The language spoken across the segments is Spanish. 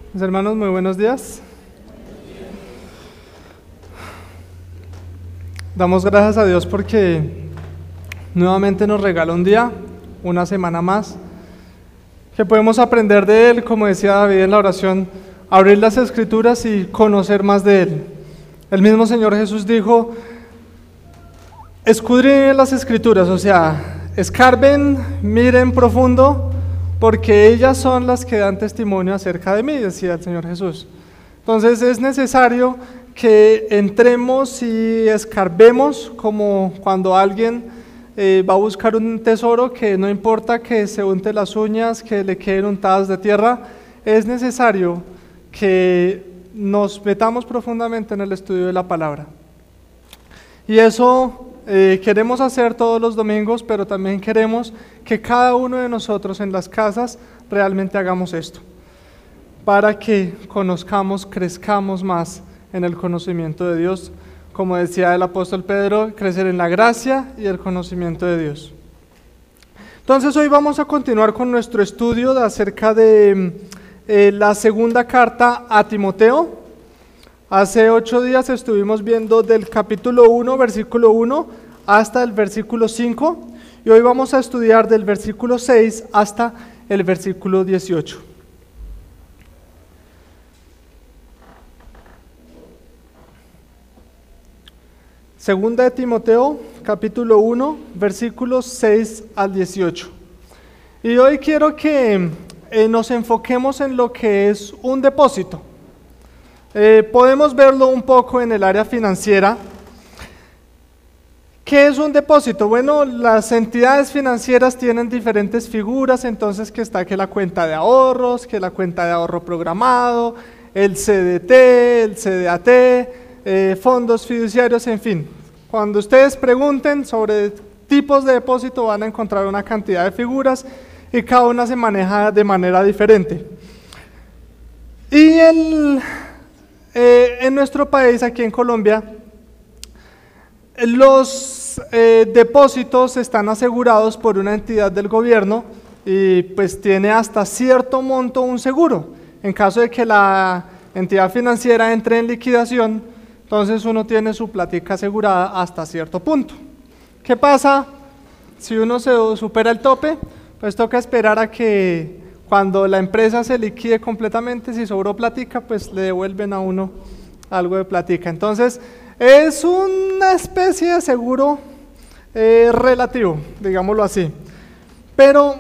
Mis hermanos, muy buenos días. Damos gracias a Dios porque nuevamente nos regala un día, una semana más, que podemos aprender de Él, como decía David en la oración, abrir las Escrituras y conocer más de Él. El mismo Señor Jesús dijo, escudriñen las Escrituras, o sea, escarben, miren profundo, porque ellas son las que dan testimonio acerca de mí, decía el Señor Jesús. Entonces es necesario que entremos y escarbemos, como cuando alguien va a buscar un tesoro, que no importa que se unte las uñas, que le queden untadas de tierra, es necesario que nos metamos profundamente en el estudio de la palabra. Y eso queremos hacer todos los domingos, pero también queremos que cada uno de nosotros en las casas realmente hagamos esto, para que conozcamos, crezcamos más en el conocimiento de Dios, como decía el apóstol Pedro, crecer en la gracia y el conocimiento de Dios. Entonces hoy vamos a continuar con nuestro estudio acerca de la segunda carta a Timoteo. Hace 8 días estuvimos viendo del capítulo 1, versículo 1, hasta el versículo 5, y hoy vamos a estudiar del versículo 6 hasta el versículo 18. Segunda de Timoteo, capítulo 1, versículos 6 al 18. Y hoy quiero que nos enfoquemos en lo que es un depósito. Podemos verlo un poco en el área financiera. ¿Qué es un depósito? Bueno, las entidades financieras tienen diferentes figuras, entonces que está que la cuenta de ahorros, que la cuenta de ahorro programado, el CDT, el CDAT, fondos fiduciarios, en fin. Cuando ustedes pregunten sobre tipos de depósito van a encontrar una cantidad de figuras y cada una se maneja de manera diferente. Y en nuestro país, aquí en Colombia, los depósitos están asegurados por una entidad del gobierno y pues tiene hasta cierto monto un seguro. En caso de que la entidad financiera entre en liquidación, entonces uno tiene su plática asegurada hasta cierto punto. ¿Qué pasa si uno se supera el tope? Pues toca esperar a que cuando la empresa se liquide completamente, si sobró plática, pues le devuelven a uno algo de plática. Entonces es una especie de seguro relativo, digámoslo así. Pero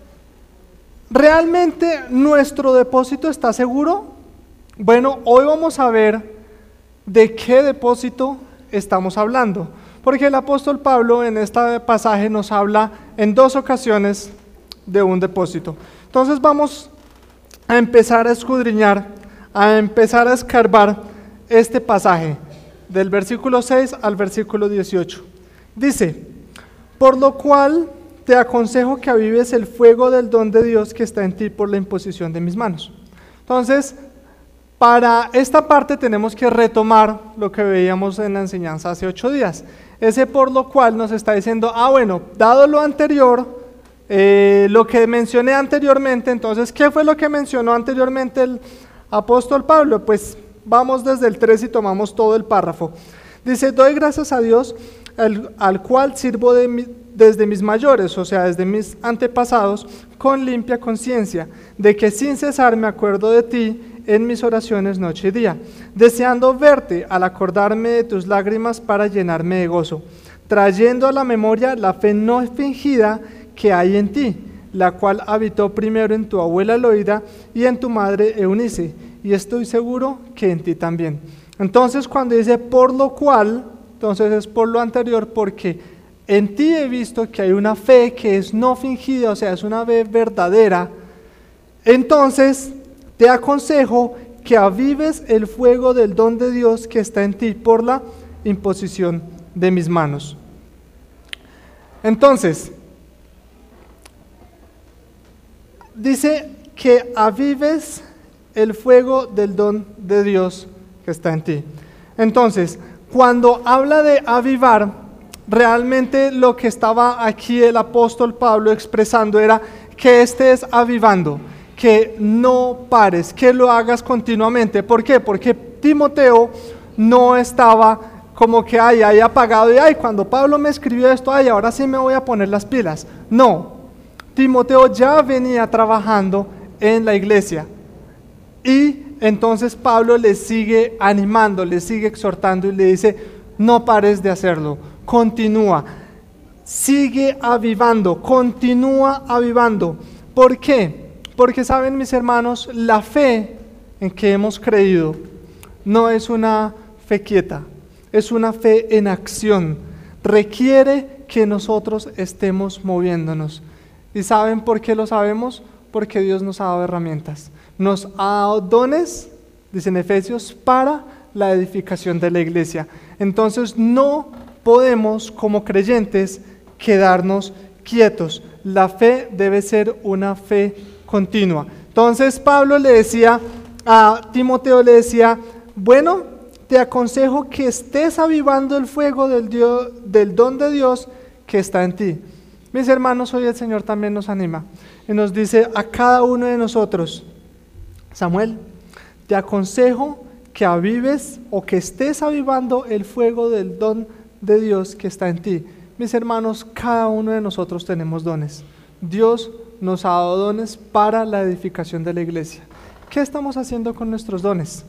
¿realmente nuestro depósito está seguro? Bueno, hoy vamos a ver de qué depósito estamos hablando, porque el apóstol Pablo en este pasaje nos habla en 2 ocasiones de un depósito. Entonces vamos a empezar a escudriñar, a empezar a escarbar este pasaje del versículo 6 al versículo 18. Dice, por lo cual te aconsejo que avives el fuego del don de Dios que está en ti por la imposición de mis manos. Entonces, para esta parte tenemos que retomar lo que veíamos en la enseñanza hace 8 días. Ese por lo cual nos está diciendo, bueno, dado lo anterior, lo que mencioné anteriormente, entonces, ¿qué fue lo que mencionó anteriormente el apóstol Pablo? Pues vamos desde el 3 y tomamos todo el párrafo. Dice, doy gracias a Dios, al cual sirvo desde mis mayores, o sea, desde mis antepasados, con limpia conciencia, de que sin cesar me acuerdo de ti en mis oraciones noche y día, deseando verte al acordarme de tus lágrimas para llenarme de gozo, trayendo a la memoria la fe no fingida que hay en ti, la cual habitó primero en tu abuela Loida y en tu madre Eunice, y estoy seguro que en ti también. Entonces cuando dice por lo cual, entonces es por lo anterior, porque en ti he visto que hay una fe que es no fingida, o sea, es una fe verdadera. Entonces te aconsejo que avives el fuego del don de Dios que está en ti por la imposición de mis manos. Entonces, dice que avives el fuego del don de Dios que está en ti. Entonces, cuando habla de avivar, realmente lo que estaba aquí el apóstol Pablo expresando era que estés avivando, que no pares, que lo hagas continuamente. ¿Por qué? Porque Timoteo no estaba como que ahí apagado y cuando Pablo me escribió esto, ahora sí me voy a poner las pilas. No, Timoteo ya venía trabajando en la iglesia y entonces Pablo le sigue animando, le sigue exhortando y le dice, no pares de hacerlo, continúa, sigue avivando, continúa avivando. ¿Por qué? Porque saben, mis hermanos, la fe en que hemos creído no es una fe quieta, es una fe en acción. Requiere que nosotros estemos moviéndonos. ¿Y saben por qué lo sabemos? Porque Dios nos ha dado herramientas. Nos ha dado dones, dicen Efesios, para la edificación de la iglesia. Entonces no podemos como creyentes quedarnos quietos. La fe debe ser una fe continua. Entonces Pablo le decía a Timoteo, le decía, bueno, te aconsejo que estés avivando el fuego del don de Dios que está en ti. Mis hermanos, hoy el Señor también nos anima y nos dice a cada uno de nosotros, Samuel, te aconsejo que avives o que estés avivando el fuego del don de Dios que está en ti. Mis hermanos, cada uno de nosotros tenemos dones. Dios nos ha dado dones para la edificación de la iglesia. ¿Qué estamos haciendo con nuestros dones?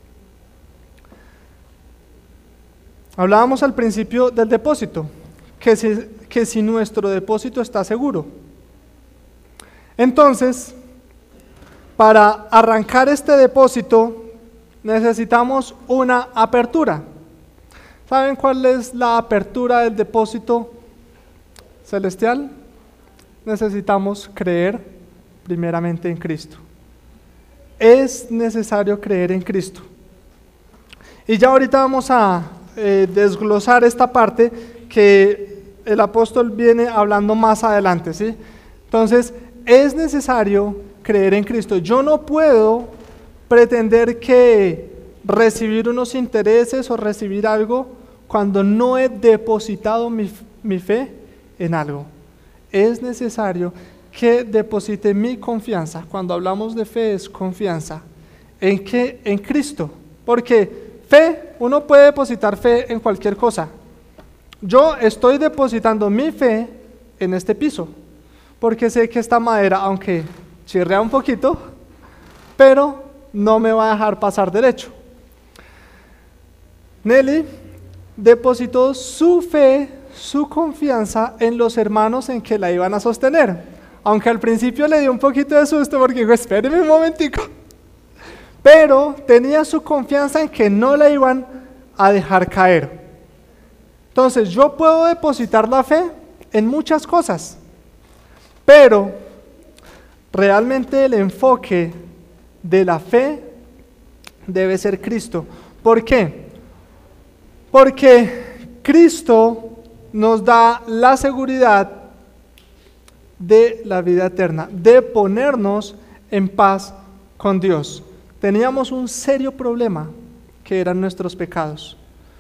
Hablábamos al principio del depósito, que si nuestro depósito está seguro. Entonces, para arrancar este depósito, necesitamos una apertura. ¿Saben cuál es la apertura del depósito celestial? Necesitamos creer primeramente en Cristo. Es necesario creer en Cristo. Y ya ahorita vamos a desglosar esta parte que el apóstol viene hablando más adelante, ¿sí? Entonces, es necesario creer en Cristo. Yo no puedo pretender que recibir unos intereses o recibir algo cuando no he depositado mi fe en algo. Es necesario que deposite mi confianza. Cuando hablamos de fe es confianza. ¿En qué? En Cristo. Porque fe, uno puede depositar fe en cualquier cosa. Yo estoy depositando mi fe en este piso, porque sé que esta madera, aunque chirrea un poquito, pero no me va a dejar pasar derecho. Nelly depositó su fe, su confianza en los hermanos en que la iban a sostener, aunque al principio le dio un poquito de susto porque dijo, espéreme un momentico, pero tenía su confianza en que no la iban a dejar caer. Entonces yo puedo depositar la fe en muchas cosas, pero realmente el enfoque de la fe debe ser Cristo. ¿Por qué? Porque Cristo nos da la seguridad de la vida eterna, de ponernos en paz con Dios. Teníamos un serio problema que eran nuestros pecados.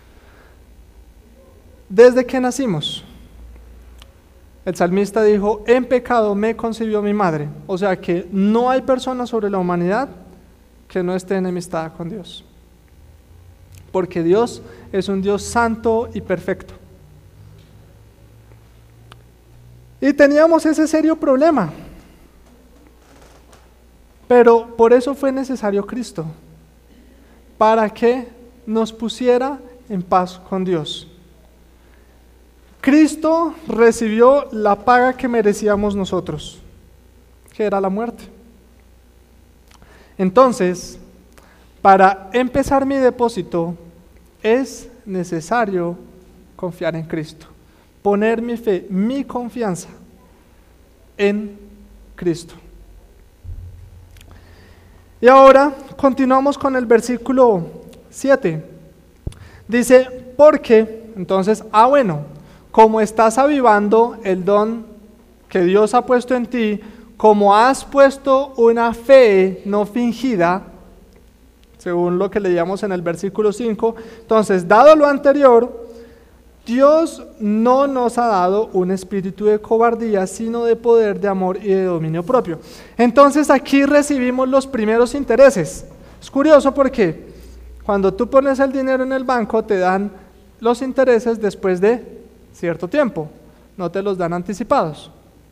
Desde que nacimos, el salmista dijo, en pecado me concibió mi madre. O sea que no hay persona sobre la humanidad que no esté enemistada con Dios. Porque Dios es un Dios santo y perfecto. Y teníamos ese serio problema. Pero por eso fue necesario Cristo, para que nos pusiera en paz con Dios. Cristo recibió la paga que merecíamos nosotros, que era la muerte. Entonces, para empezar mi depósito, es necesario confiar en Cristo, poner mi fe, mi confianza en Cristo. Y ahora continuamos con el versículo 7. Dice, porque, entonces, bueno, como estás avivando el don que Dios ha puesto en ti, como has puesto una fe no fingida, según lo que leíamos en el versículo 5, entonces, dado lo anterior, Dios no nos ha dado un espíritu de cobardía, sino de poder, de amor y de dominio propio. Entonces aquí recibimos los primeros intereses. Es curioso porque cuando tú pones el dinero en el banco te dan los intereses después de cierto tiempo, no te los dan anticipados.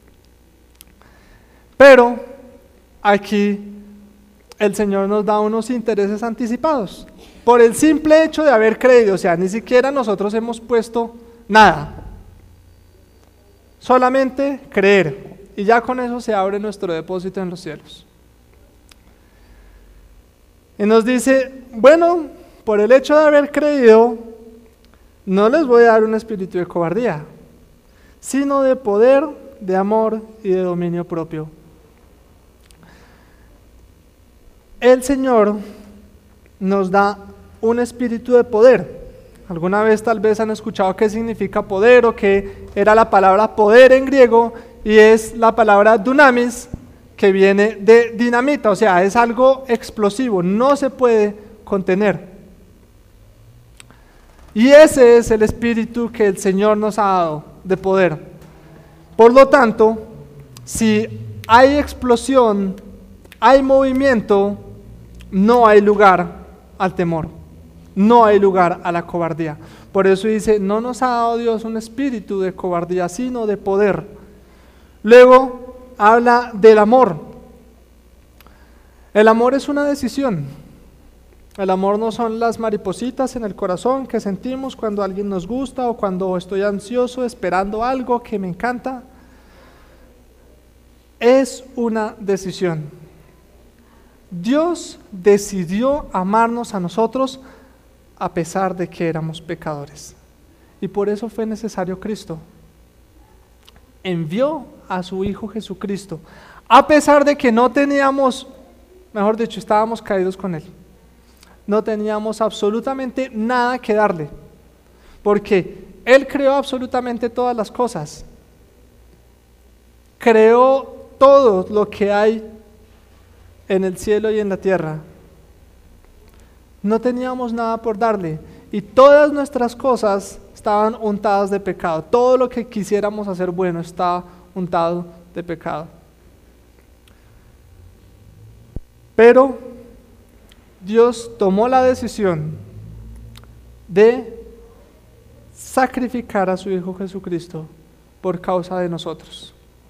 Pero aquí el Señor nos da unos intereses anticipados por el simple hecho de haber creído. O sea, ni siquiera nosotros hemos puesto nada, solamente creer, y ya con eso se abre nuestro depósito en los cielos. Y nos dice, bueno, por el hecho de haber creído, no les voy a dar un espíritu de cobardía, sino de poder, de amor y de dominio propio. El Señor nos da un espíritu de poder. ¿Alguna vez tal vez han escuchado qué significa poder o qué era la palabra poder en griego? Y es la palabra dunamis, que viene de dinamita, o sea, es algo explosivo, no se puede contener. Y ese es el espíritu que el Señor nos ha dado de poder. Por lo tanto, si hay explosión, hay movimiento, no hay lugar al temor, no hay lugar a la cobardía. Por eso dice, no nos ha dado Dios un espíritu de cobardía, sino de poder. Luego habla del amor. El amor es una decisión. El amor no son las maripositas en el corazón que sentimos cuando alguien nos gusta o cuando estoy ansioso esperando algo que me encanta. Es una decisión. Dios decidió amarnos a nosotros a pesar de que éramos pecadores. Y por eso fue necesario Cristo. Envió a su Hijo Jesucristo, a pesar de que no teníamos, mejor dicho, estábamos caídos con Él. No teníamos absolutamente nada que darle, porque Él creó absolutamente todas las cosas. Creó todo lo que hay en el cielo y en la tierra. No teníamos nada por darle, y todas nuestras cosas estaban untadas de pecado. Todo lo que quisiéramos hacer bueno estaba untado de pecado. Pero Dios tomó la decisión de sacrificar a su Hijo Jesucristo por causa de nosotros.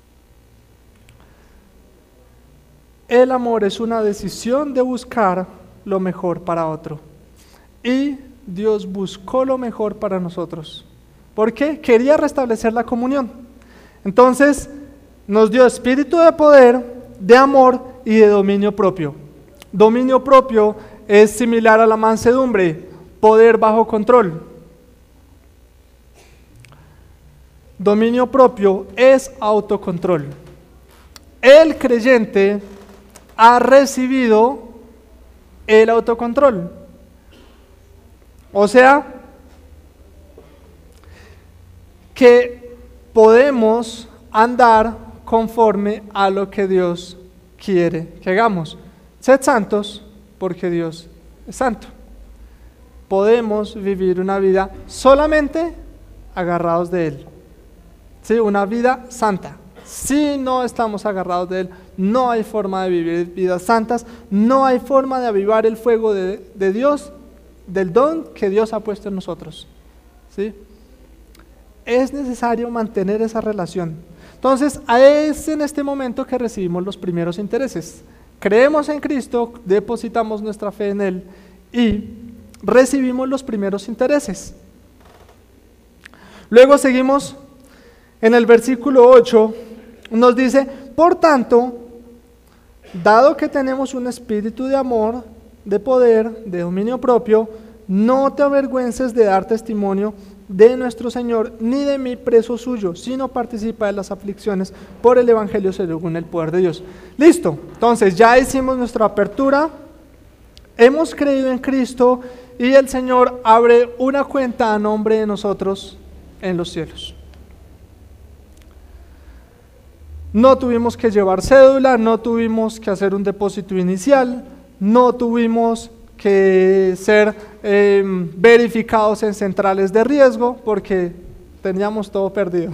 El amor es una decisión de buscar lo mejor para otro. Y Dios buscó lo mejor para nosotros. ¿Por qué? Quería restablecer la comunión. Entonces nos dio espíritu de poder, de amor y de dominio propio. Dominio propio es similar a la mansedumbre, poder bajo control. Dominio propio es autocontrol. El creyente ha recibido el autocontrol. O sea, que podemos andar conforme a lo que Dios quiere que hagamos. Sed santos porque Dios es santo. Podemos vivir una vida solamente agarrados de Él. Sí, una vida santa. Si no estamos agarrados de Él, no hay forma de vivir vidas santas, no hay forma de avivar el fuego de Dios, del don que Dios ha puesto en nosotros. ¿Sí? Es necesario mantener esa relación. Entonces, es en este momento que recibimos los primeros intereses. Creemos en Cristo, depositamos nuestra fe en Él y recibimos los primeros intereses. Luego seguimos en el versículo 8, nos dice, por tanto, dado que tenemos un espíritu de amor, de poder, de dominio propio, no te avergüences de dar testimonio de nuestro Señor, ni de mí preso suyo, sino participa de las aflicciones por el Evangelio según el poder de Dios. Listo, entonces ya hicimos nuestra apertura, hemos creído en Cristo y el Señor abre una cuenta a nombre de nosotros en los cielos. No tuvimos que llevar cédula, no tuvimos que hacer un depósito inicial, no tuvimos que ser verificados en centrales de riesgo, porque teníamos todo perdido.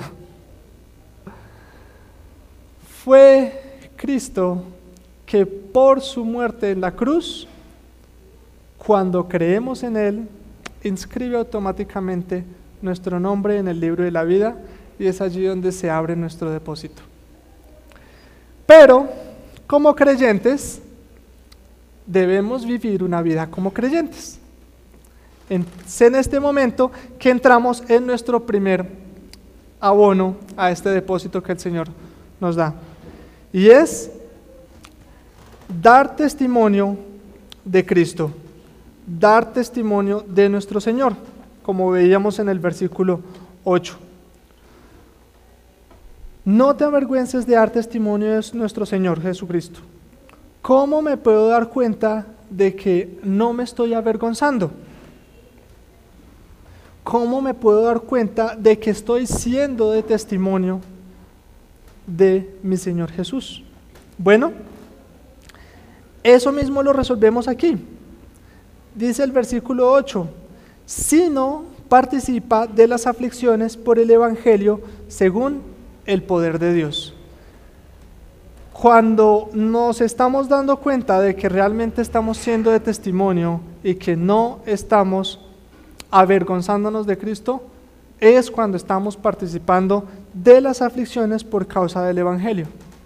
Fue Cristo que por su muerte en la cruz, cuando creemos en Él, inscribe automáticamente nuestro nombre en el libro de la vida, y es allí donde se abre nuestro depósito. Pero, como creyentes, debemos vivir una vida como creyentes. Es en este momento que entramos en nuestro primer abono a este depósito que el Señor nos da, y es dar testimonio de Cristo, dar testimonio de nuestro Señor, como veíamos en el versículo 8. No te avergüences de dar testimonio de nuestro Señor Jesucristo. ¿Cómo me puedo dar cuenta de que no me estoy avergonzando? ¿Cómo me puedo dar cuenta de que estoy siendo de testimonio de mi Señor Jesús? Bueno, eso mismo lo resolvemos aquí. Dice el versículo 8, sino participa de las aflicciones por el Evangelio según el poder de Dios. Cuando nos estamos dando cuenta de que realmente estamos siendo de testimonio y que no estamos avergonzándonos de Cristo, es cuando estamos participando de las aflicciones por causa del Evangelio.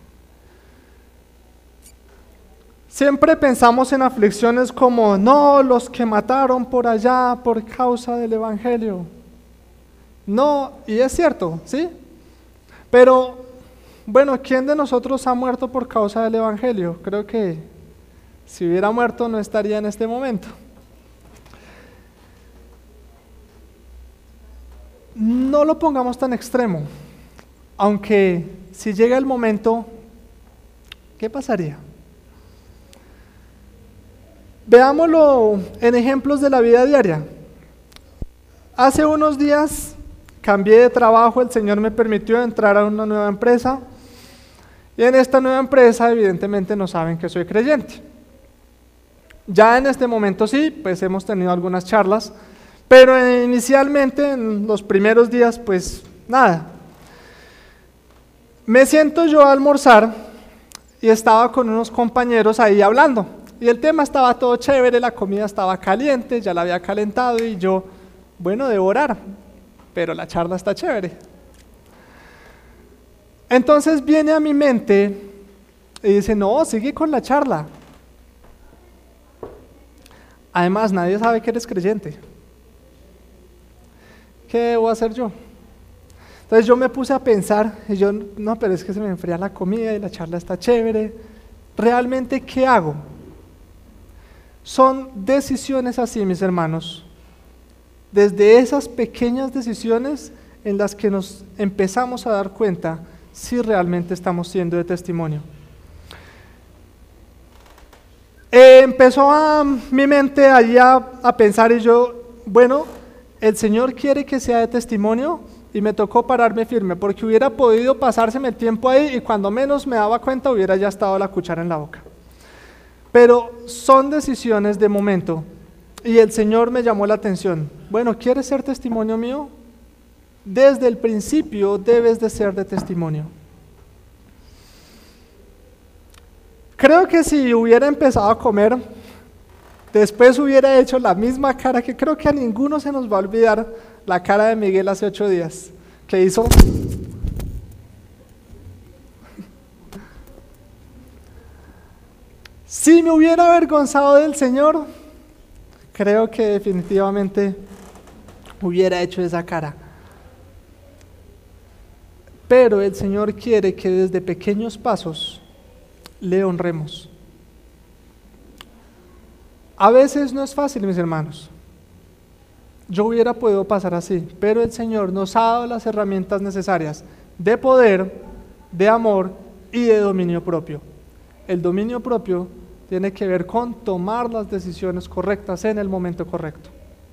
Siempre pensamos en aflicciones como, no, los que mataron por allá por causa del Evangelio. No, y es cierto, ¿sí? Pero, bueno, ¿quién de nosotros ha muerto por causa del Evangelio? Creo que si hubiera muerto no estaría en este momento. No lo pongamos tan extremo, aunque si llega el momento, ¿qué pasaría? Veámoslo en ejemplos de la vida diaria. Hace unos días cambié de trabajo, el Señor me permitió entrar a una nueva empresa, y en esta nueva empresa evidentemente no saben que soy creyente. Ya en este momento sí, pues hemos tenido algunas charlas, pero inicialmente en los primeros días pues nada. Me siento yo a almorzar y estaba con unos compañeros ahí hablando. Y el tema estaba todo chévere, la comida estaba caliente, ya la había calentado y yo, bueno, debo orar, pero la charla está chévere. Entonces viene a mi mente y dice, no, sigue con la charla. Además, nadie sabe que eres creyente. ¿Qué debo hacer yo? Entonces yo me puse a pensar y yo, no, pero es que se me enfría la comida y la charla está chévere. ¿Realmente qué hago? Son decisiones así, mis hermanos, desde esas pequeñas decisiones en las que nos empezamos a dar cuenta si realmente estamos siendo de testimonio. Empezó mi mente allí a pensar y yo, bueno, el Señor quiere que sea de testimonio y me tocó pararme firme porque hubiera podido pasárseme el tiempo ahí y cuando menos me daba cuenta hubiera ya estado la cuchara en la boca. Pero son decisiones de momento y el Señor me llamó la atención. Bueno, ¿quieres ser testimonio mío? Desde el principio debes de ser de testimonio. Creo que si hubiera empezado a comer, después hubiera hecho la misma cara que creo que a ninguno se nos va a olvidar, la cara de Miguel hace 8 días, que hizo... Si me hubiera avergonzado del Señor, creo que definitivamente hubiera hecho esa cara. Pero el Señor quiere que desde pequeños pasos le honremos. A veces no es fácil, mis hermanos. Yo hubiera podido pasar así, pero el Señor nos ha dado las herramientas necesarias de poder, de amor y de dominio propio. El dominio propio tiene que ver con tomar las decisiones correctas en el momento correcto.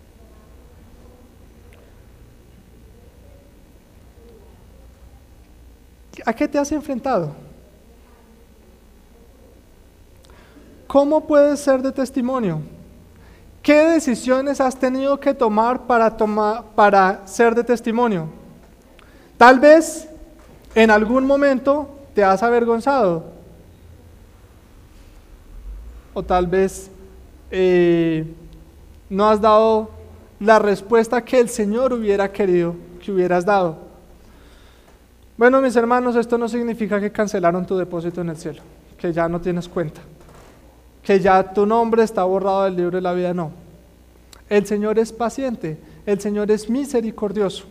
¿A qué te has enfrentado? ¿Cómo puedes ser de testimonio? ¿Qué decisiones has tenido que tomar para ser de testimonio? Tal vez en algún momento te has avergonzado, o tal vez no has dado la respuesta que el Señor hubiera querido que hubieras dado. Bueno, mis hermanos, esto no significa que cancelaron tu depósito en el cielo, que ya no tienes cuenta, que ya tu nombre está borrado del libro de la vida, no. El Señor es paciente, el Señor es misericordioso.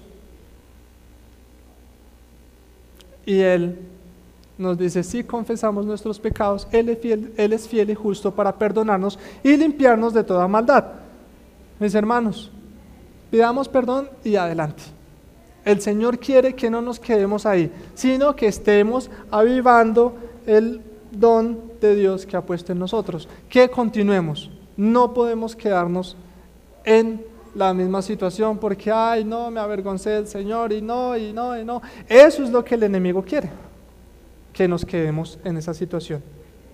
Y Él nos dice, si confesamos nuestros pecados, Él es fiel y justo para perdonarnos y limpiarnos de toda maldad. Mis hermanos, pidamos perdón y adelante. El Señor quiere que no nos quedemos ahí, sino que estemos avivando el don de Dios que ha puesto en nosotros, que continuemos. No podemos quedarnos en la misma situación porque, ay, no, me avergoncé del Señor y no. Eso es lo que el enemigo quiere, que nos quedemos en esa situación.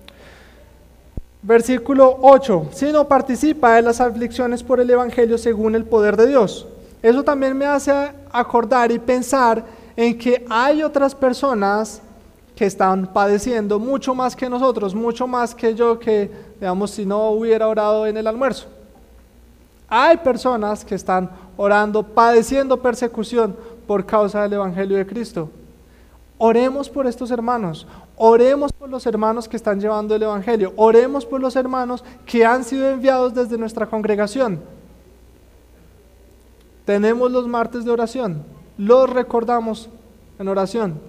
Versículo 8, si no participa en las aflicciones por el Evangelio según el poder de Dios. Eso también me hace acordar y pensar en que hay otras personas que están padeciendo mucho más que nosotros, mucho más que yo, que digamos si no hubiera orado en el almuerzo. Hay personas que están orando, padeciendo persecución por causa del Evangelio de Cristo. Oremos por estos hermanos, oremos por los hermanos que están llevando el Evangelio, oremos por los hermanos que han sido enviados desde nuestra congregación. Tenemos los martes de oración, los recordamos en oración.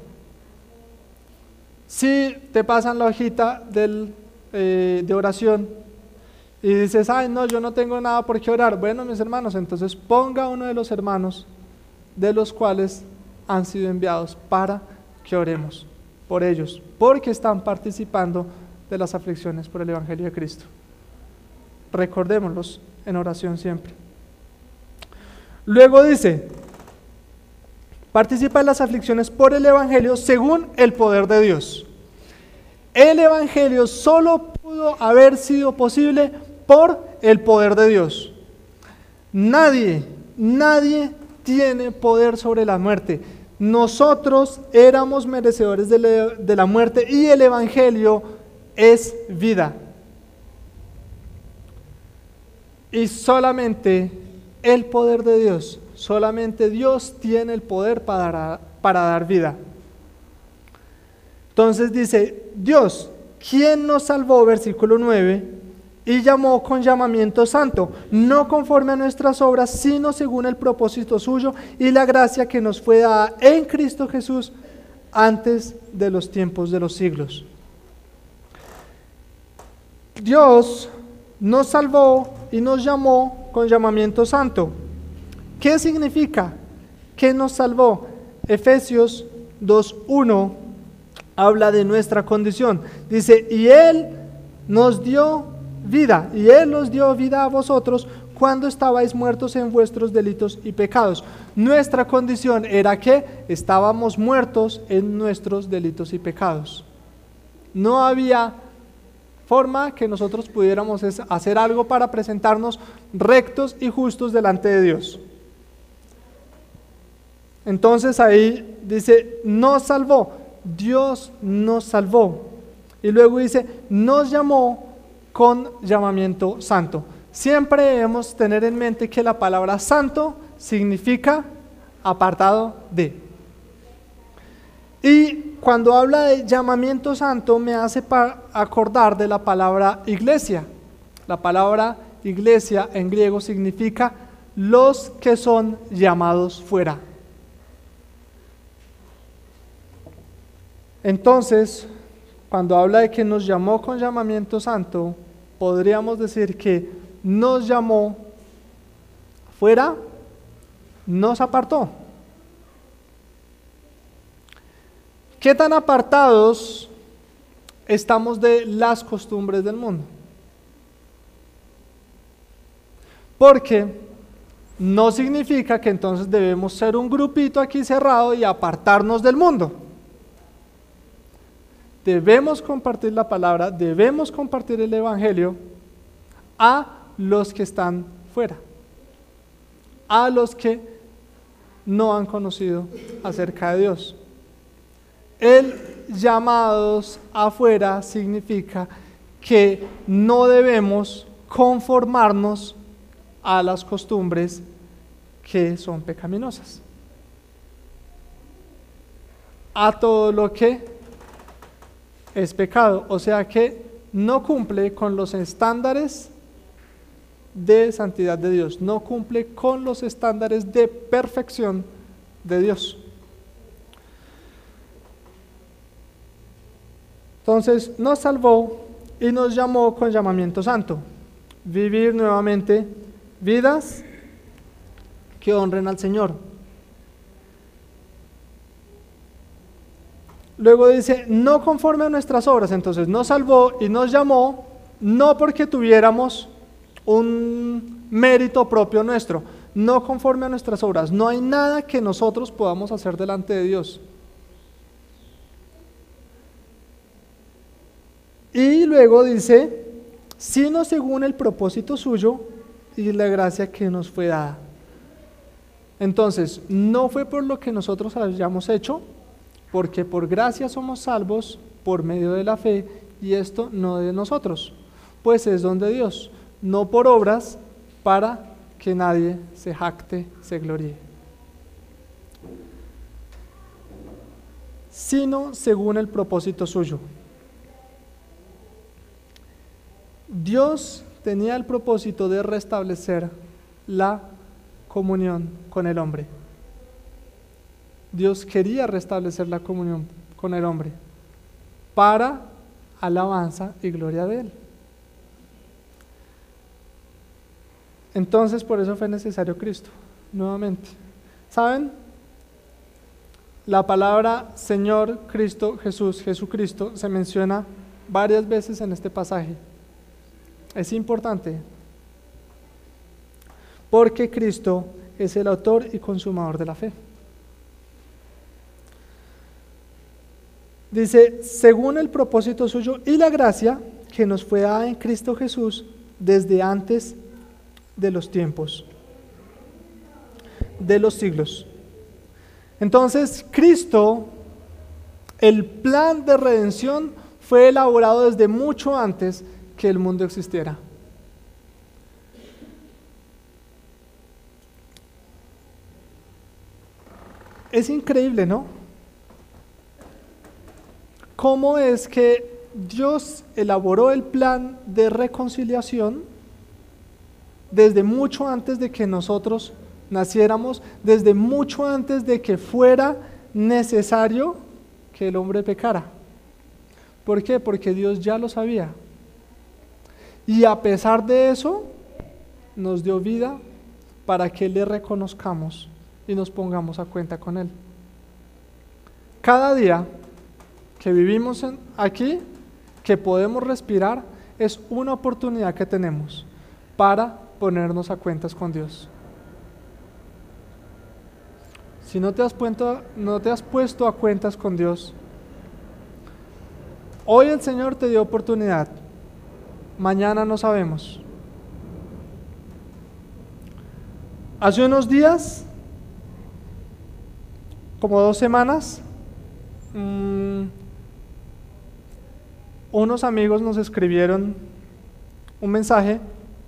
Si te pasan la hojita de oración y dices, ay no, yo no tengo nada por qué orar, bueno mis hermanos, entonces ponga uno de los hermanos de los cuales han sido enviados para que oremos por ellos, porque están participando de las aflicciones por el Evangelio de Cristo. Recordémoslos en oración siempre. Luego dice, participa en las aflicciones por el Evangelio según el poder de Dios. El Evangelio solo pudo haber sido posible por el poder de Dios. Nadie tiene poder sobre la muerte. Nosotros éramos merecedores de la muerte y el Evangelio es vida. Y solamente el poder de Dios, solamente Dios tiene el poder para dar vida. Entonces dice, Dios, ¿quién nos salvó? Versículo 9, y llamó con llamamiento santo, no conforme a nuestras obras, sino según el propósito suyo y la gracia que nos fue dada en Cristo Jesús antes de los tiempos de los siglos. Dios nos salvó y nos llamó con llamamiento santo. ¿Qué significa? ¿Qué nos salvó? Efesios 2:1 habla de nuestra condición. Dice, y Él nos dio vida, y Él nos dio vida a vosotros cuando estabais muertos en vuestros delitos y pecados. Nuestra condición era que estábamos muertos en nuestros delitos y pecados. No había forma que nosotros pudiéramos hacer algo para presentarnos rectos y justos delante de Dios. Entonces ahí dice, nos salvó, Dios nos salvó. Y luego dice, nos llamó con llamamiento santo. Siempre debemos tener en mente que la palabra santo significa apartado de. Y cuando habla de llamamiento santo me hace acordar de la palabra iglesia. La palabra iglesia en griego significa los que son llamados fuera. Entonces, cuando habla de que nos llamó con llamamiento santo, podríamos decir que nos llamó fuera, nos apartó. ¿Qué tan apartados estamos de las costumbres del mundo? Porque no significa que entonces debemos ser un grupito aquí cerrado y apartarnos del mundo. Debemos compartir la palabra, debemos compartir el Evangelio a los que están fuera, a los que no han conocido acerca de Dios. El llamados afuera significa que no debemos conformarnos a las costumbres que son pecaminosas, a todo lo que es pecado, o sea que no cumple con los estándares de santidad de Dios, no cumple con los estándares de perfección de Dios. Entonces nos salvó y nos llamó con llamamiento santo, vivir nuevamente vidas que honren al Señor. Luego dice, no conforme a nuestras obras. Entonces nos salvó y nos llamó no porque tuviéramos un mérito propio nuestro, no conforme a nuestras obras. No hay nada que nosotros podamos hacer delante de Dios. Y luego dice, sino según el propósito suyo y la gracia que nos fue dada. Entonces, no fue por lo que nosotros hayamos hecho, porque por gracia somos salvos por medio de la fe, y esto no de nosotros, pues es don de Dios, no por obras para que nadie se jacte, se gloríe, sino según el propósito suyo. Dios tenía el propósito de restablecer la comunión con el hombre. Dios quería restablecer la comunión con el hombre para alabanza y gloria de Él. Entonces, por eso fue necesario Cristo, nuevamente. ¿Saben? La palabra Señor, Cristo, Jesús, Jesucristo se menciona varias veces en este pasaje. Es importante porque Cristo es el autor y consumador de la fe. Dice, según el propósito suyo y la gracia que nos fue dada en Cristo Jesús desde antes de los tiempos, de los siglos. Entonces, Cristo, el plan de redención fue elaborado desde mucho antes que el mundo existiera. Es increíble, ¿no? ¿Cómo es que Dios elaboró el plan de reconciliación desde mucho antes de que nosotros naciéramos, desde mucho antes de que fuera necesario que el hombre pecara? ¿Por qué? Porque Dios ya lo sabía. Y a pesar de eso, nos dio vida para que le reconozcamos y nos pongamos a cuenta con Él. Cada día que vivimos aquí, que podemos respirar, es una oportunidad que tenemos para ponernos a cuentas con Dios. Si no te has puesto a cuentas con Dios, hoy el Señor te dio oportunidad, mañana no sabemos. Hace unos días, como 2 semanas, unos amigos nos escribieron un mensaje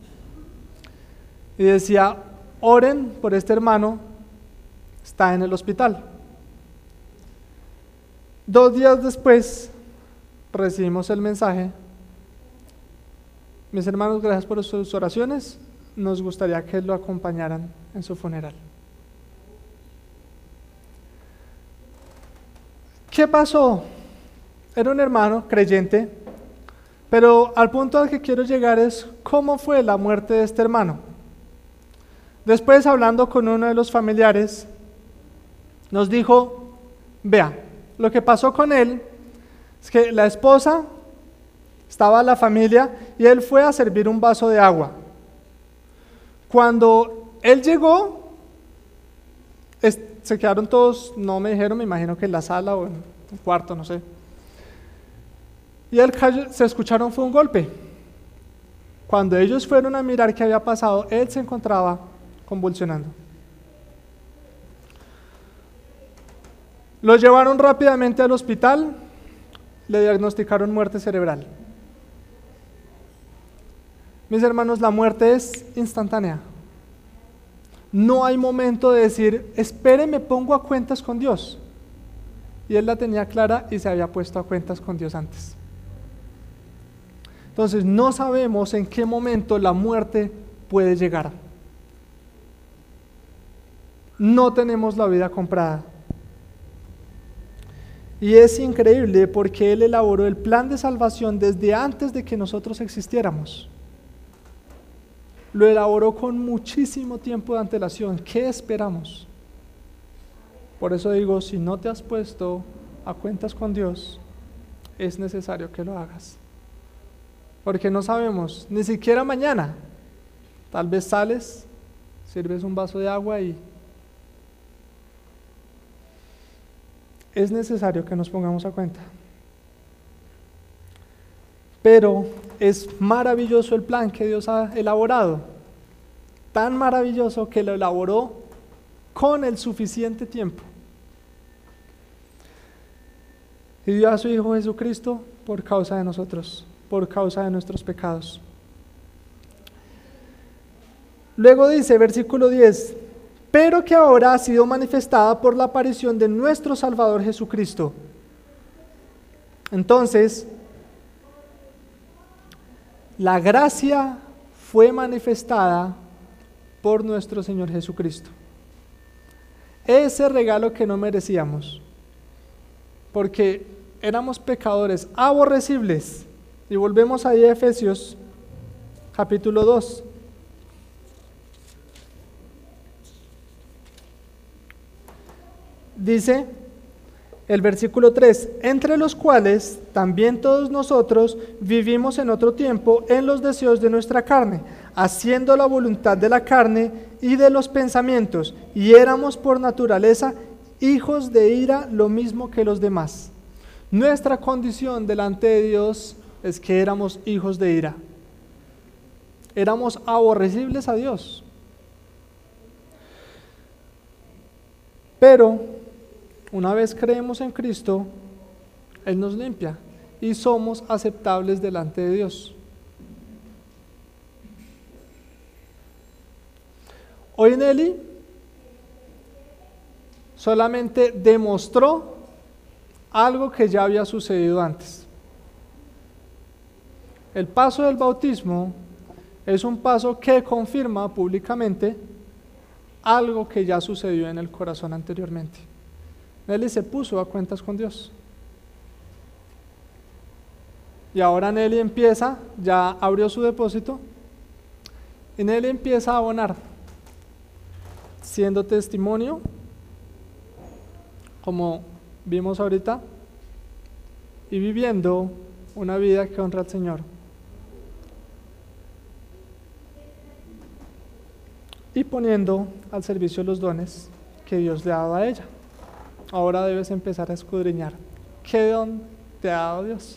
y decía, oren por este hermano, está en el hospital. 2 días después recibimos el mensaje, mis hermanos, gracias por sus oraciones, nos gustaría que lo acompañaran en su funeral. ¿Qué pasó? Era un hermano creyente, pero al punto al que quiero llegar es cómo fue la muerte de este hermano. Después, hablando con uno de los familiares, nos dijo, vea, lo que pasó con él es que la esposa, estaba la familia y él fue a servir un vaso de agua. Cuando él llegó, se quedaron todos, no me dijeron, me imagino que en la sala o en un cuarto, no sé. Y él se escucharon fue un golpe. Cuando ellos fueron a mirar qué había pasado, él se encontraba convulsionando. Lo llevaron rápidamente al hospital, le diagnosticaron muerte cerebral. Mis hermanos, la muerte es instantánea. No hay momento de decir, espere, me pongo a cuentas con Dios. Y él la tenía clara y se había puesto a cuentas con Dios antes. Entonces, no sabemos en qué momento la muerte puede llegar. No tenemos la vida comprada. Y es increíble porque Él elaboró el plan de salvación desde antes de que nosotros existiéramos. Lo elaboró con muchísimo tiempo de antelación. ¿Qué esperamos? Por eso digo, si no te has puesto a cuentas con Dios, es necesario que lo hagas. Porque no sabemos, ni siquiera mañana. Tal vez sales, sirves un vaso de agua y es necesario que nos pongamos a cuenta. Pero es maravilloso el plan que Dios ha elaborado. Tan maravilloso que lo elaboró con el suficiente tiempo. Y dio a su Hijo Jesucristo por causa de nosotros, por causa de nuestros pecados. Luego dice, versículo 10, pero que ahora ha sido manifestada por la aparición de nuestro Salvador Jesucristo. Entonces, la gracia fue manifestada por nuestro Señor Jesucristo. Ese regalo que no merecíamos, porque éramos pecadores aborrecibles. Y volvemos ahí a Efesios capítulo 2. Dice el versículo 3, entre los cuales también todos nosotros vivimos en otro tiempo en los deseos de nuestra carne, haciendo la voluntad de la carne y de los pensamientos, y éramos por naturaleza hijos de ira, lo mismo que los demás. Nuestra condición delante de Dios es que éramos hijos de ira. Éramos aborrecibles a Dios. Pero una vez creemos en Cristo, Él nos limpia y somos aceptables delante de Dios. Hoy Nelly solamente demostró algo que ya había sucedido antes. El paso del bautismo es un paso que confirma públicamente algo que ya sucedió en el corazón anteriormente. Nelly se puso a cuentas con Dios. Y ahora Nelly empieza, ya abrió su depósito, y Nelly empieza a abonar, siendo testimonio, como vimos ahorita, y viviendo una vida que honra al Señor. Y poniendo al servicio los dones que Dios le ha dado a ella. Ahora debes empezar a escudriñar. ¿Qué don te ha dado Dios?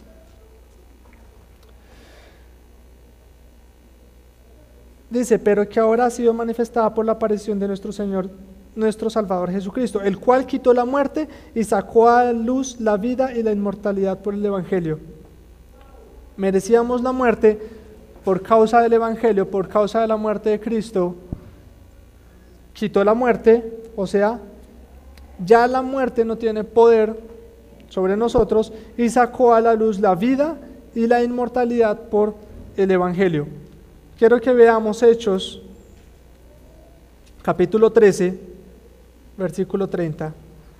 Dice, pero que ahora ha sido manifestada por la aparición de nuestro Señor, nuestro Salvador Jesucristo, el cual quitó la muerte y sacó a luz la vida y la inmortalidad por el Evangelio. Merecíamos la muerte por causa del Evangelio, por causa de la muerte de Cristo. Quitó la muerte, o sea, ya la muerte no tiene poder sobre nosotros, y sacó a la luz la vida y la inmortalidad por el Evangelio. Quiero que veamos Hechos, capítulo 13, versículo 30.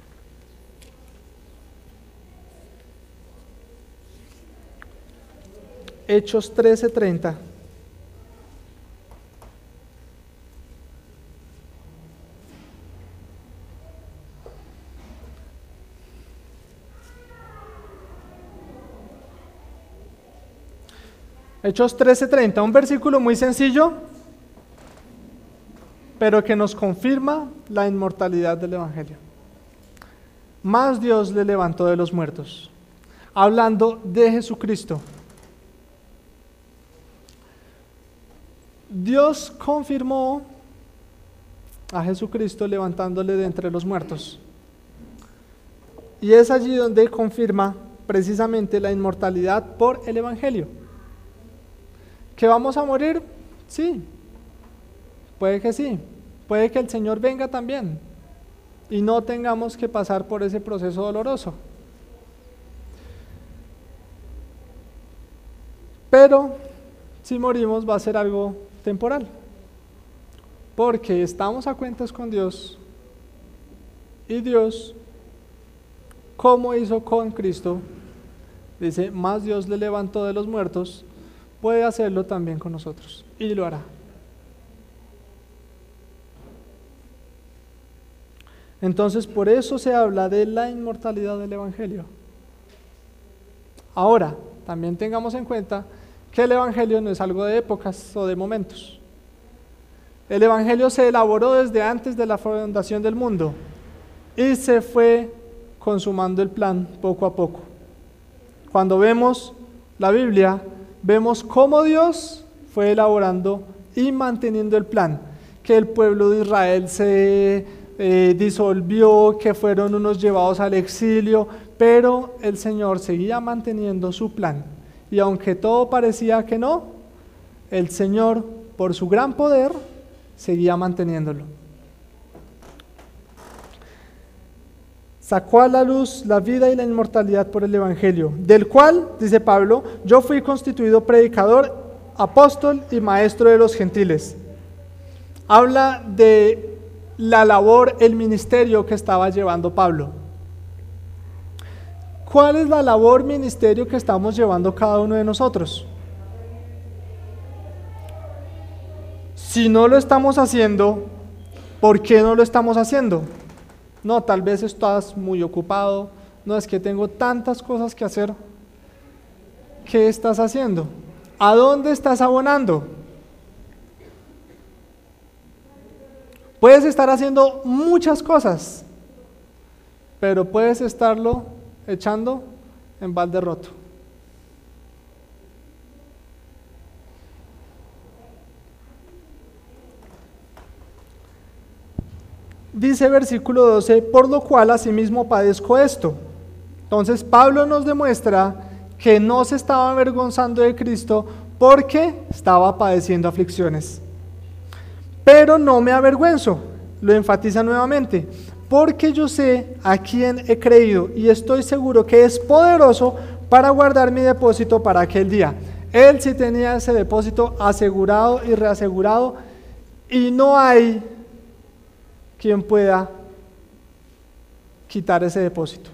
Hechos 13, 30. Hechos 13:30, un versículo muy sencillo, pero que nos confirma la inmortalidad del Evangelio. Más Dios le levantó de los muertos, hablando de Jesucristo. Dios confirmó a Jesucristo levantándole de entre los muertos. Y es allí donde confirma precisamente la inmortalidad por el Evangelio. ¿Que vamos a morir? Sí. Puede que sí. Puede que el Señor venga también y no tengamos que pasar por ese proceso doloroso. Pero si morimos va a ser algo temporal, porque estamos a cuentas con Dios, y Dios, como hizo con Cristo, dice, más Dios le levantó de los muertos, puede hacerlo también con nosotros, y lo hará. Entonces, por eso se habla de la inmortalidad del Evangelio. Ahora, también tengamos en cuenta que el Evangelio no es algo de épocas o de momentos. El Evangelio se elaboró desde antes de la fundación del mundo y se fue consumando el plan poco a poco. Cuando vemos la Biblia, vemos cómo Dios fue elaborando y manteniendo el plan, que el pueblo de Israel se disolvió, que fueron unos llevados al exilio, pero el Señor seguía manteniendo su plan, y aunque todo parecía que no, el Señor, por su gran poder, seguía manteniéndolo. Sacó a la luz la vida y la inmortalidad por el Evangelio, del cual, dice Pablo, yo fui constituido predicador, apóstol y maestro de los gentiles. Habla de la labor, el ministerio que estaba llevando Pablo. ¿Cuál es la labor, ministerio que estamos llevando cada uno de nosotros? Si no lo estamos haciendo, ¿por qué no lo estamos haciendo? No, tal vez estás muy ocupado, no, es que tengo tantas cosas que hacer. ¿Qué estás haciendo? ¿A dónde estás abonando? Puedes estar haciendo muchas cosas, pero puedes estarlo echando en balde roto. Dice versículo 12, por lo cual asimismo padezco esto. Entonces Pablo nos demuestra que no se estaba avergonzando de Cristo porque estaba padeciendo aflicciones. Pero no me avergüenzo, lo enfatiza nuevamente, porque yo sé a quién he creído y estoy seguro que es poderoso para guardar mi depósito para aquel día. Él sí tenía ese depósito asegurado y reasegurado, y no hay quien pueda quitar ese depósito.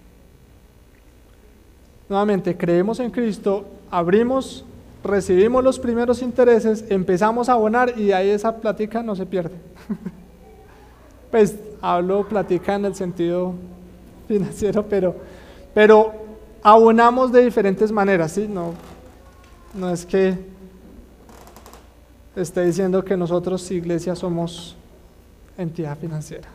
Nuevamente, creemos en Cristo, abrimos, recibimos los primeros intereses, empezamos a abonar y ahí esa plática no se pierde. Pues hablo plática en el sentido financiero, pero abonamos de diferentes maneras, ¿sí? No es que esté diciendo que nosotros, iglesia, somos entidad financiera.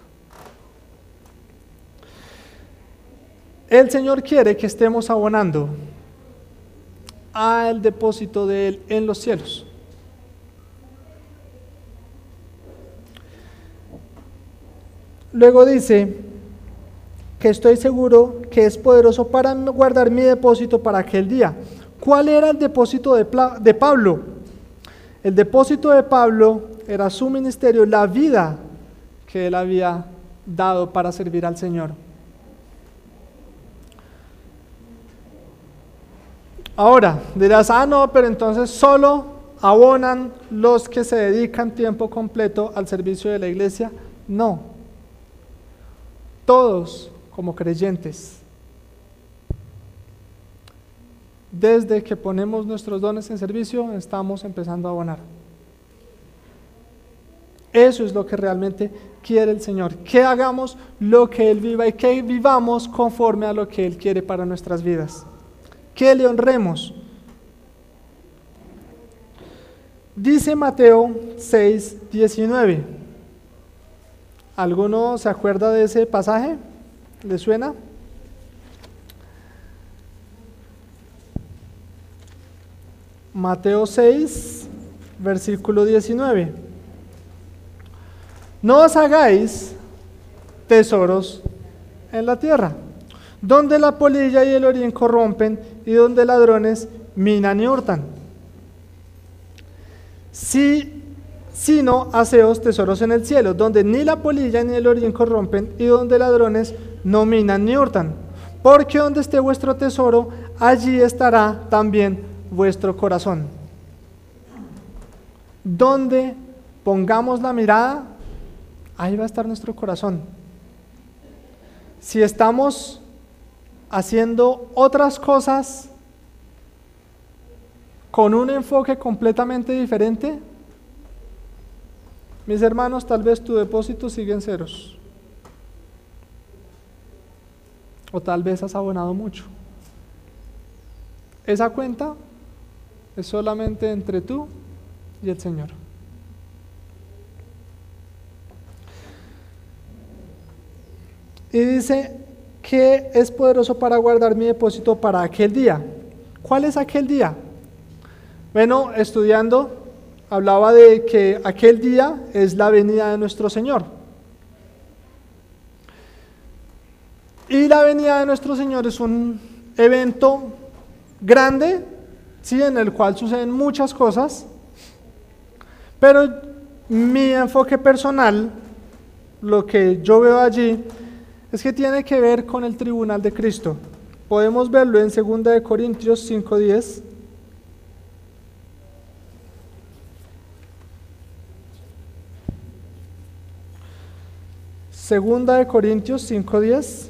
El Señor quiere que estemos abonando al depósito de Él en los cielos. Luego dice que estoy seguro que es poderoso para guardar mi depósito para aquel día. ¿Cuál era el depósito de Pablo? El depósito de Pablo era su ministerio, la vida que él había dado para servir al Señor. Ahora, dirás, no, pero entonces solo abonan los que se dedican tiempo completo al servicio de la iglesia. No. Todos como creyentes, desde que ponemos nuestros dones en servicio, estamos empezando a abonar. Eso es lo que realmente quiere el Señor, que hagamos lo que Él viva y que vivamos conforme a lo que Él quiere para nuestras vidas, que le honremos. Dice Mateo 6:19. ¿Alguno se acuerda de ese pasaje? ¿Le suena? Mateo 6, versículo 19. No os hagáis tesoros en la tierra, donde la polilla y el orín corrompen y donde ladrones minan y hurtan. Sino haceos tesoros en el cielo, donde ni la polilla ni el orín corrompen y donde ladrones no minan ni hurtan. Porque donde esté vuestro tesoro, allí estará también vuestro corazón. Donde pongamos la mirada, ahí va a estar nuestro corazón. Si estamos haciendo otras cosas con un enfoque completamente diferente, mis hermanos, tal vez tu depósito sigue en ceros. O tal vez has abonado mucho. Esa cuenta es solamente entre tú y el Señor. Y dice que es poderoso para guardar mi depósito para aquel día. ¿Cuál es aquel día? Bueno, estudiando, hablaba de que aquel día es la venida de nuestro Señor. Y la venida de nuestro Señor es un evento grande, ¿sí?, en el cual suceden muchas cosas, pero mi enfoque personal, lo que yo veo allí, es que tiene que ver con el tribunal de Cristo. Podemos verlo en 2 Corintios 5:10. Segunda de Corintios 5:10.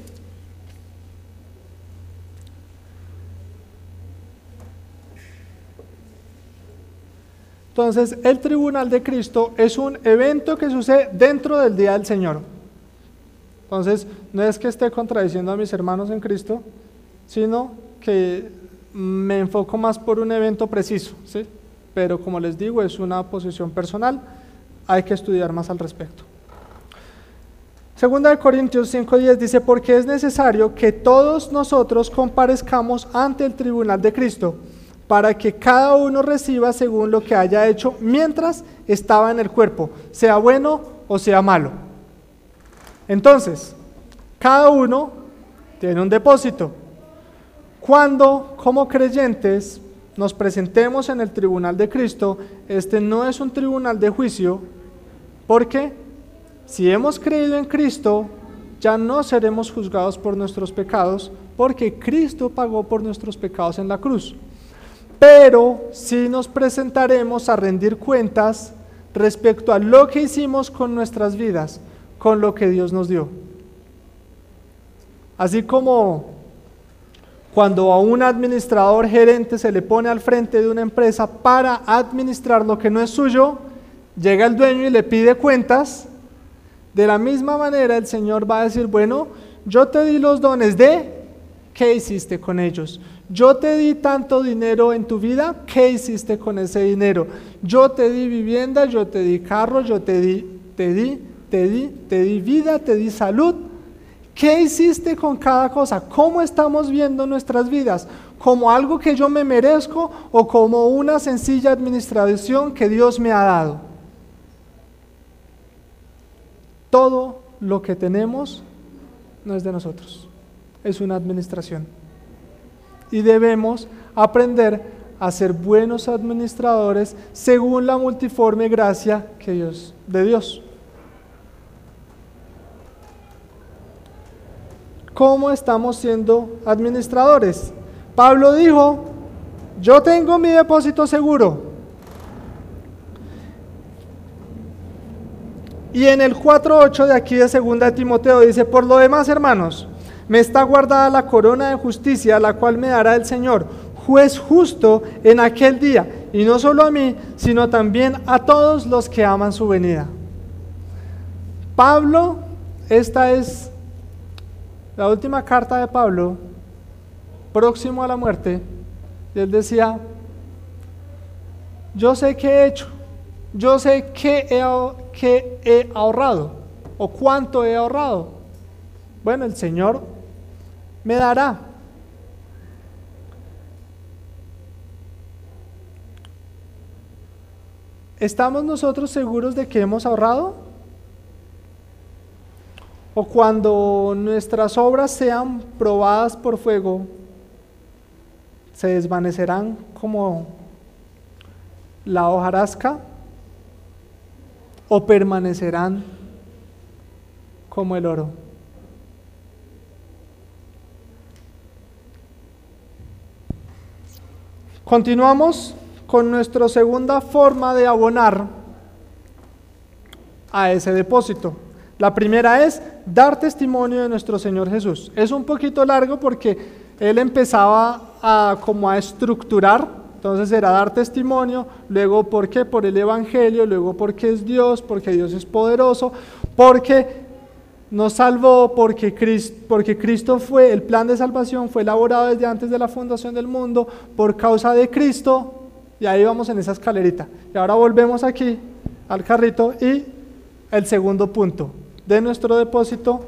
Entonces, el tribunal de Cristo es un evento que sucede dentro del día del Señor. Entonces, no es que esté contradiciendo a mis hermanos en Cristo, sino que me enfoco más por un evento preciso, ¿sí? Pero como les digo, es una posición personal, hay que estudiar más al respecto. Segunda de Corintios 5:10 dice, porque es necesario que todos nosotros comparezcamos ante el tribunal de Cristo, para que cada uno reciba según lo que haya hecho mientras estaba en el cuerpo, sea bueno o sea malo. Entonces, cada uno tiene un depósito. Cuando, como creyentes, nos presentemos en el tribunal de Cristo, este no es un tribunal de juicio, porque si hemos creído en Cristo, ya no seremos juzgados por nuestros pecados, porque Cristo pagó por nuestros pecados en la cruz. Pero sí nos presentaremos a rendir cuentas respecto a lo que hicimos con nuestras vidas, con lo que Dios nos dio. Así como cuando a un administrador gerente se le pone al frente de una empresa para administrar lo que no es suyo, llega el dueño y le pide cuentas, de la misma manera el Señor va a decir, bueno, yo te di los dones de, ¿qué hiciste con ellos? Yo te di tanto dinero en tu vida, ¿qué hiciste con ese dinero? Yo te di vivienda, yo te di carro, yo te di vida, te di salud. ¿Qué hiciste con cada cosa? ¿Cómo estamos viendo nuestras vidas? ¿Como algo que yo me merezco o como una sencilla administración que Dios me ha dado? Todo lo que tenemos no es de nosotros, es una administración. Y debemos aprender a ser buenos administradores según la multiforme gracia de Dios. ¿Cómo estamos siendo administradores? Pablo dijo, yo tengo mi depósito seguro. Y en el 4:8 de aquí de 2 de Timoteo dice, por lo demás, hermanos, me está guardada la corona de justicia, la cual me dará el Señor, juez justo en aquel día, y no solo a mí, sino también a todos los que aman su venida. Pablo, esta es la última carta de Pablo, próximo a la muerte, y él decía, yo sé qué he hecho, yo sé qué he ahorrado, o cuánto he ahorrado. Bueno, el Señor me dará. ¿estamos nosotros seguros de que hemos ahorrado? ¿O cuando nuestras obras sean probadas por fuego, se desvanecerán como la hojarasca? ¿O permanecerán como el oro? Continuamos con nuestra segunda forma de abonar a ese depósito. La primera es dar testimonio de nuestro Señor Jesús. Es un poquito largo porque él empezaba como a estructurar. Entonces era dar testimonio, luego ¿por qué? Por el Evangelio, luego porque es Dios, porque Dios es poderoso, porque nos salvó, porque Cristo fue, el plan de salvación fue elaborado desde antes de la fundación del mundo, por causa de Cristo, y ahí vamos en esa escalerita. Y ahora volvemos aquí al carrito y el segundo punto de nuestro depósito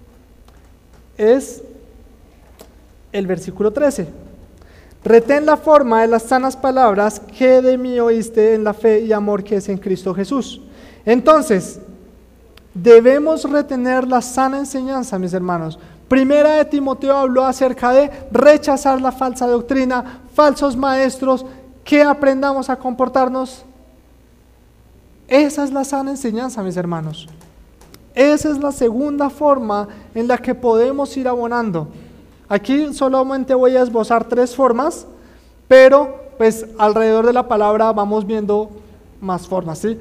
es el versículo 13. Retén la forma de las sanas palabras que de mí oíste en la fe y amor que es en Cristo Jesús. Entonces, debemos retener la sana enseñanza, mis hermanos. Primera de Timoteo habló acerca de rechazar la falsa doctrina, falsos maestros, que aprendamos a comportarnos. Esa es la sana enseñanza, mis hermanos. Esa es la segunda forma en la que podemos ir abonando. Aquí solamente voy a esbozar 3 formas, pero pues alrededor de la palabra vamos viendo más formas, ¿sí?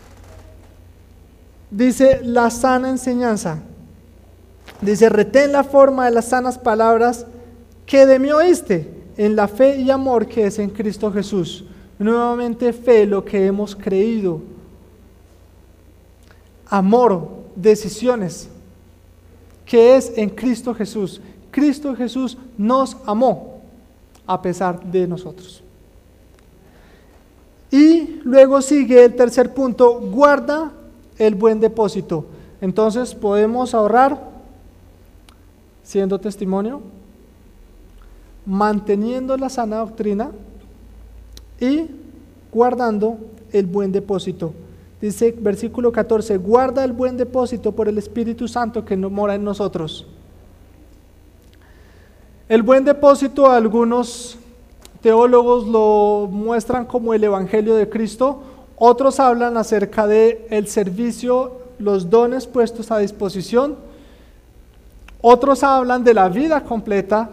Dice la sana enseñanza. Dice, retén la forma de las sanas palabras que de mí oíste, en la fe y amor que es en Cristo Jesús. Nuevamente fe, lo que hemos creído. Amor, decisiones, que es en Cristo Jesús. Cristo Jesús nos amó a pesar de nosotros. Y luego sigue el tercer punto, guarda el buen depósito. Entonces podemos ahorrar siendo testimonio, manteniendo la sana doctrina y guardando el buen depósito. Dice versículo 14, guarda el buen depósito por el Espíritu Santo que no mora en nosotros. El buen depósito, algunos teólogos lo muestran como el Evangelio de Cristo, otros hablan acerca de el servicio, los dones puestos a disposición, otros hablan de la vida completa,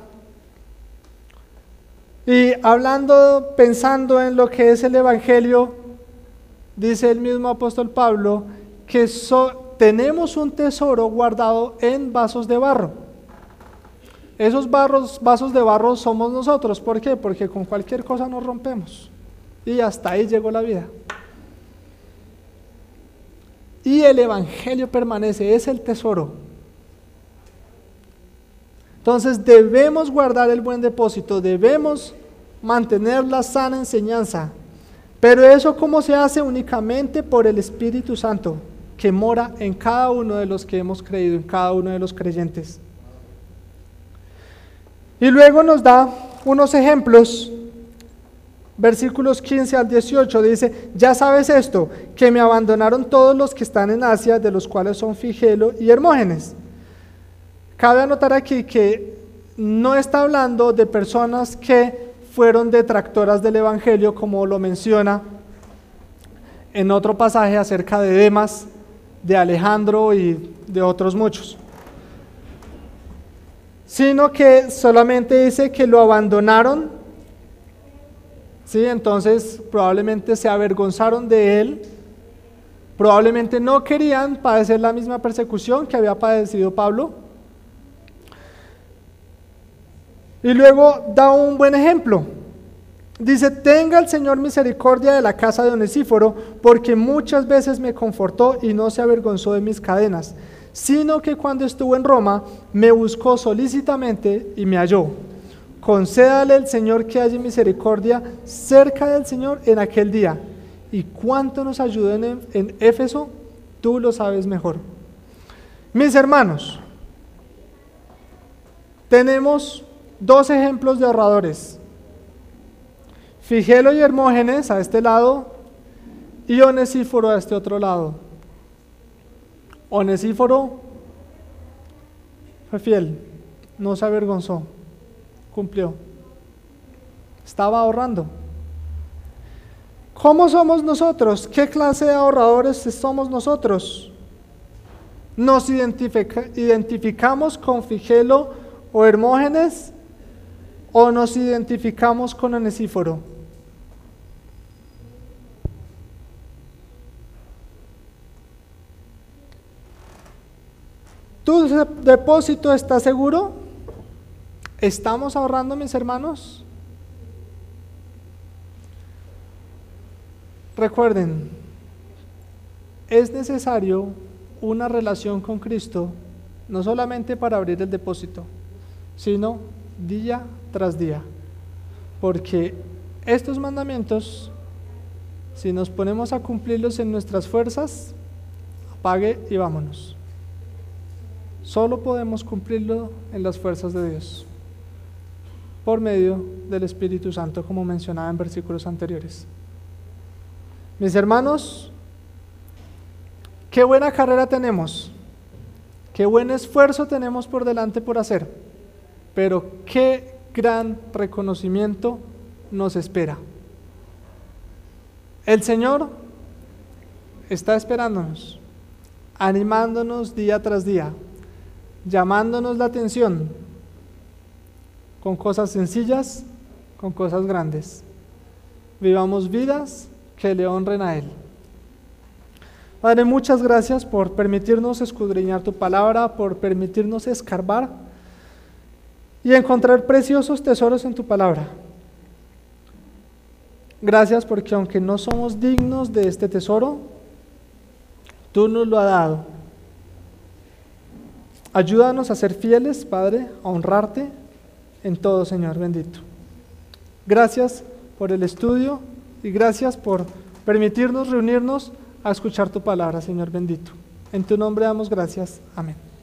y pensando en lo que es el Evangelio, dice el mismo apóstol Pablo que tenemos un tesoro guardado en vasos de barro. Esos vasos de barro somos nosotros. ¿Por qué? Porque con cualquier cosa nos rompemos. Y hasta ahí llegó la vida. Y el Evangelio permanece, es el tesoro. Entonces debemos guardar el buen depósito, debemos mantener la sana enseñanza. Pero eso ¿cómo se hace? Únicamente por el Espíritu Santo, que mora en cada uno de los que hemos creído, en cada uno de los creyentes. Y luego nos da unos ejemplos, versículos 15 al 18, dice, ya sabes esto, que me abandonaron todos los que están en Asia, de los cuales son Figelo y Hermógenes. Cabe anotar aquí que no está hablando de personas que fueron detractoras del Evangelio, como lo menciona en otro pasaje acerca de Demas, de Alejandro y de otros muchos, sino que solamente dice que lo abandonaron, ¿sí? Entonces probablemente se avergonzaron de él, probablemente no querían padecer la misma persecución que había padecido Pablo. Y luego da un buen ejemplo. Dice, tenga el Señor misericordia de la casa de Onesíforo, porque muchas veces me confortó y no se avergonzó de mis cadenas, sino que cuando estuvo en Roma me buscó solícitamente y me halló. Concédale el Señor que haya misericordia cerca del Señor en aquel día. Y cuánto nos ayudó en Éfeso, tú lo sabes mejor. Mis hermanos, tenemos 2 ejemplos de ahorradores. Figelo y Hermógenes a este lado, y Onesíforo a este otro lado. Onesíforo fue fiel, no se avergonzó, cumplió, estaba ahorrando. ¿Cómo somos nosotros? ¿Qué clase de ahorradores somos nosotros? ¿Nos identificamos con Figelo o Hermógenes o nos identificamos con Onesíforo? ¿Tu depósito está seguro? ¿Estamos ahorrando, mis hermanos? Recuerden, es necesario una relación con Cristo, no solamente para abrir el depósito, sino día tras día. Porque estos mandamientos, si nos ponemos a cumplirlos en nuestras fuerzas, apague y vámonos. Solo podemos cumplirlo en las fuerzas de Dios, por medio del Espíritu Santo, como mencionaba en versículos anteriores. Mis hermanos, qué buena carrera tenemos, qué buen esfuerzo tenemos por delante por hacer, pero qué gran reconocimiento nos espera. El Señor está esperándonos, animándonos día tras día, llamándonos la atención con cosas sencillas, con cosas grandes. Vivamos vidas que le honren a Él. Padre, muchas gracias por permitirnos escudriñar tu palabra, por permitirnos escarbar y encontrar preciosos tesoros en tu palabra. Gracias porque aunque no somos dignos de este tesoro, tú nos lo has dado. Ayúdanos a ser fieles, Padre, a honrarte en todo, Señor bendito. Gracias por el estudio y gracias por permitirnos reunirnos a escuchar tu palabra, Señor bendito. En tu nombre damos gracias. Amén.